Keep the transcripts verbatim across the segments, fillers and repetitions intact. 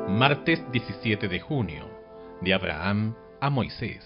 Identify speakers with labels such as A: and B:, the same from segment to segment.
A: Martes diecisiete de junio, de Abraham a Moisés.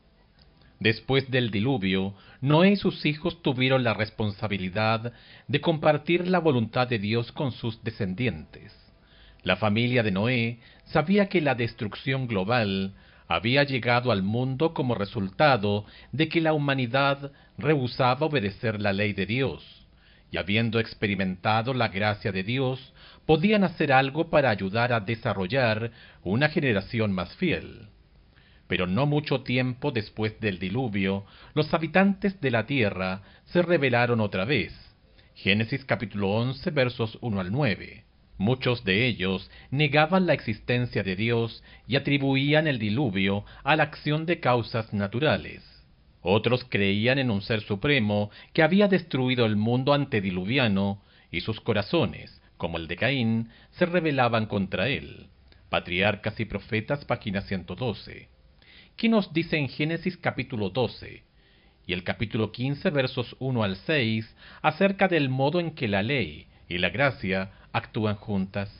A: Después del diluvio, Noé y sus hijos tuvieron la responsabilidad de compartir la voluntad de Dios con sus descendientes. La familia de Noé sabía que la destrucción global había llegado al mundo como resultado de que la humanidad rehusaba obedecer la ley de Dios, y habiendo experimentado la gracia de Dios, podían hacer algo para ayudar a desarrollar una generación más fiel. Pero no mucho tiempo después del diluvio, los habitantes de la tierra se rebelaron otra vez. Génesis capítulo once, versos uno al nueve. Muchos de ellos negaban la existencia de Dios y atribuían el diluvio a la acción de causas naturales. Otros creían en un ser supremo que había destruido el mundo antediluviano, y sus corazones, como el de Caín, se rebelaban contra él. Patriarcas y Profetas, página ciento doce. ¿Qué nos dice en Génesis capítulo doce y el capítulo quince, versos uno al seis, acerca del modo en que la ley y la gracia actúan juntas?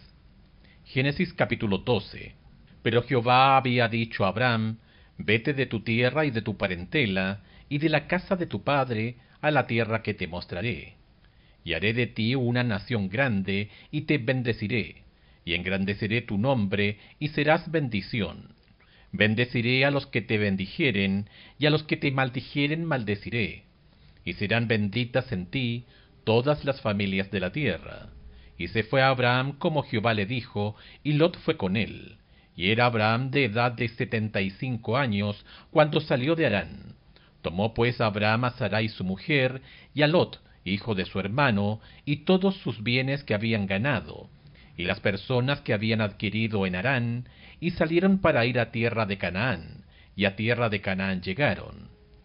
A: Génesis capítulo doce. Pero Jehová había dicho a Abraham: vete de tu tierra y de tu parentela, y de la casa de tu padre, a la tierra que te mostraré. Y haré de ti una nación grande, y te bendeciré, y engrandeceré tu nombre, y serás bendición. Bendeciré a los que te bendijeren, y a los que te maldijeren maldeciré. Y serán benditas en ti todas las familias de la tierra. Y se fue a Abraham como Jehová le dijo, y Lot fue con él. Y era Abraham de edad de setenta y cinco años cuando salió de Harán. Tomó pues Abraham a Sarai su mujer, y a Lot, hijo de su hermano, y todos sus bienes que habían ganado, y las personas que habían adquirido en Harán, y salieron para ir a tierra de Canaán, y a tierra de Canaán llegaron.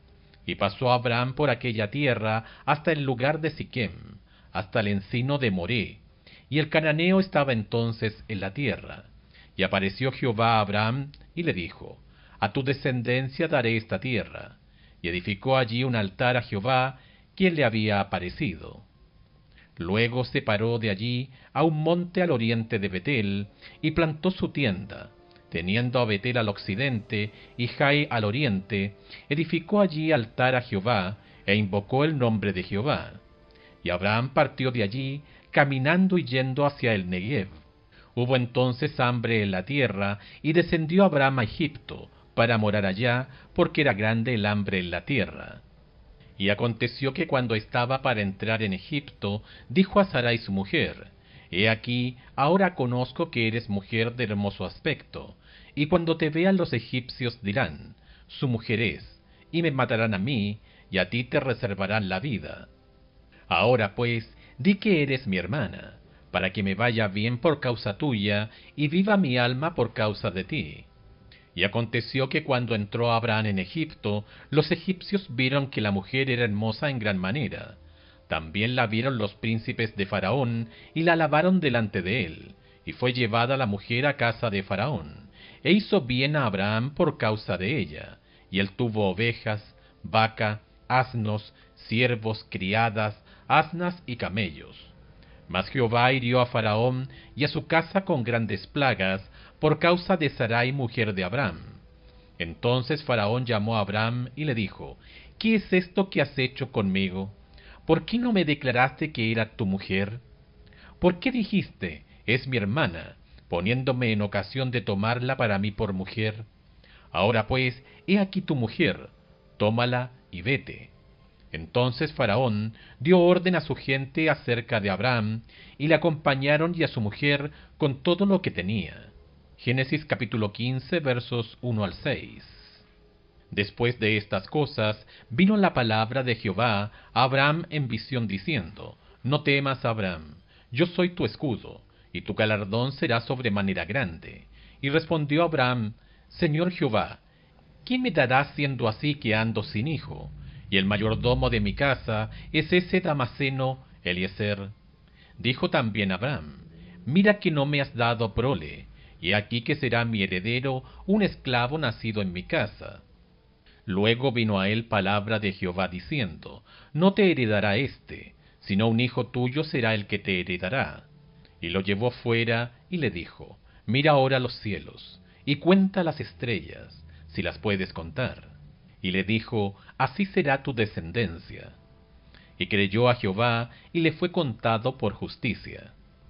A: Y pasó Abraham por aquella tierra hasta el lugar de Siquem, hasta el encino de Moré, y el cananeo estaba entonces en la tierra. Y apareció Jehová a Abraham, y le dijo: a tu descendencia daré esta tierra. Y edificó allí un altar a Jehová, quien le había aparecido. Luego se paró de allí a un monte al oriente de Betel, y plantó su tienda, teniendo a Betel al occidente y Jai al oriente. Edificó allí altar a Jehová, e invocó el nombre de Jehová. Y Abraham partió de allí, caminando y yendo hacia el Negev. Hubo entonces hambre en la tierra, y descendió Abraham a Egipto, para morar allá, porque era grande el hambre en la tierra. Y aconteció que cuando estaba para entrar en Egipto, dijo a Sarai su mujer: He aquí, ahora conozco que eres mujer de hermoso aspecto, y cuando te vean los egipcios dirán: su mujer es, y me matarán a mí, y a ti te reservarán la vida. Ahora pues, di que eres mi hermana, para que me vaya bien por causa tuya, y viva mi alma por causa de ti. Y aconteció que cuando entró Abraham en Egipto, los egipcios vieron que la mujer era hermosa en gran manera. También la vieron los príncipes de Faraón, y la alabaron delante de él. Y fue llevada la mujer a casa de Faraón, e hizo bien a Abraham por causa de ella. Y él tuvo ovejas, vaca, asnos, siervos, criadas, asnas y camellos. Mas Jehová hirió a Faraón y a su casa con grandes plagas, por causa de Sarai, mujer de Abraham. Entonces Faraón llamó a Abraham y le dijo: ¿Qué es esto que has hecho conmigo? ¿Por qué no me declaraste que era tu mujer? ¿Por qué dijiste: es mi hermana, poniéndome en ocasión de tomarla para mí por mujer? Ahora pues, he aquí tu mujer, tómala y vete. Entonces Faraón dio orden a su gente acerca de Abraham, y le acompañaron y a su mujer con todo lo que tenía. Génesis capítulo quince, versos uno al seis. Después de estas cosas, vino la palabra de Jehová a Abraham en visión diciendo: No temas, Abraham, yo soy tu escudo, y tu galardón será sobremanera grande. Y respondió Abraham: Señor Jehová, ¿quién me dará siendo así que ando sin hijo? Y el mayordomo de mi casa es ese Damaseno, Eliezer. Dijo también Abraham: Mira que no me has dado prole, y aquí que será mi heredero un esclavo nacido en mi casa. Luego vino a él palabra de Jehová diciendo: No te heredará éste, sino un hijo tuyo será el que te heredará. Y lo llevó fuera y le dijo: mira ahora los cielos, y cuenta las estrellas, si las puedes contar. Y le dijo, así será tu descendencia. Y creyó a Jehová, y le fue contado por justicia.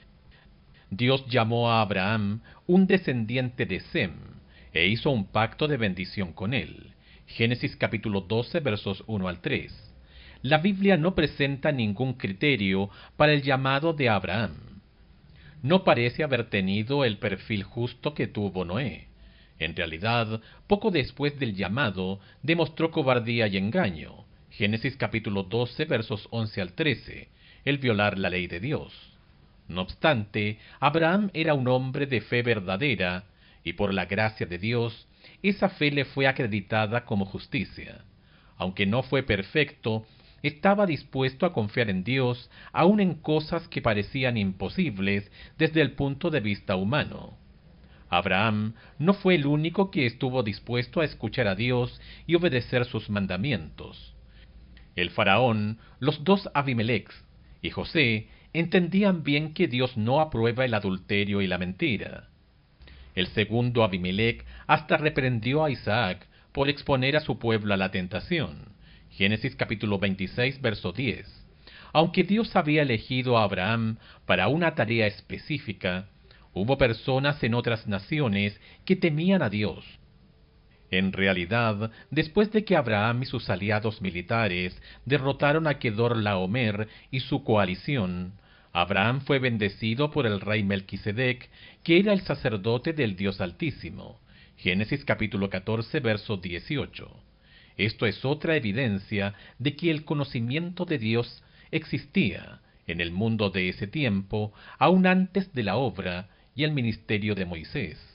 A: Dios llamó a Abraham un descendiente de Sem, e hizo un pacto de bendición con él. Génesis capítulo doce, versos uno al tres. La Biblia no presenta ningún criterio para el llamado de Abraham. No parece haber tenido el perfil justo que tuvo Noé. En realidad, poco después del llamado, demostró cobardía y engaño. Génesis capítulo doce, versos once al trece, el violar la ley de Dios. No obstante, Abraham era un hombre de fe verdadera, y por la gracia de Dios, esa fe le fue acreditada como justicia. Aunque no fue perfecto, estaba dispuesto a confiar en Dios, aun en cosas que parecían imposibles desde el punto de vista humano. Abraham no fue el único que estuvo dispuesto a escuchar a Dios y obedecer sus mandamientos. El faraón, los dos Abimelechs y José entendían bien que Dios no aprueba el adulterio y la mentira. El segundo Abimelech hasta reprendió a Isaac por exponer a su pueblo a la tentación. Génesis capítulo veintiséis, verso diez. Aunque Dios había elegido a Abraham para una tarea específica, hubo personas en otras naciones que temían a Dios. En realidad, después de que Abraham y sus aliados militares derrotaron a Kedorlaomer y su coalición, Abraham fue bendecido por el rey Melquisedec, que era el sacerdote del Dios Altísimo. Génesis capítulo catorce, verso dieciocho. Esto es otra evidencia de que el conocimiento de Dios existía en el mundo de ese tiempo, aún antes de la obra y el ministerio de Moisés.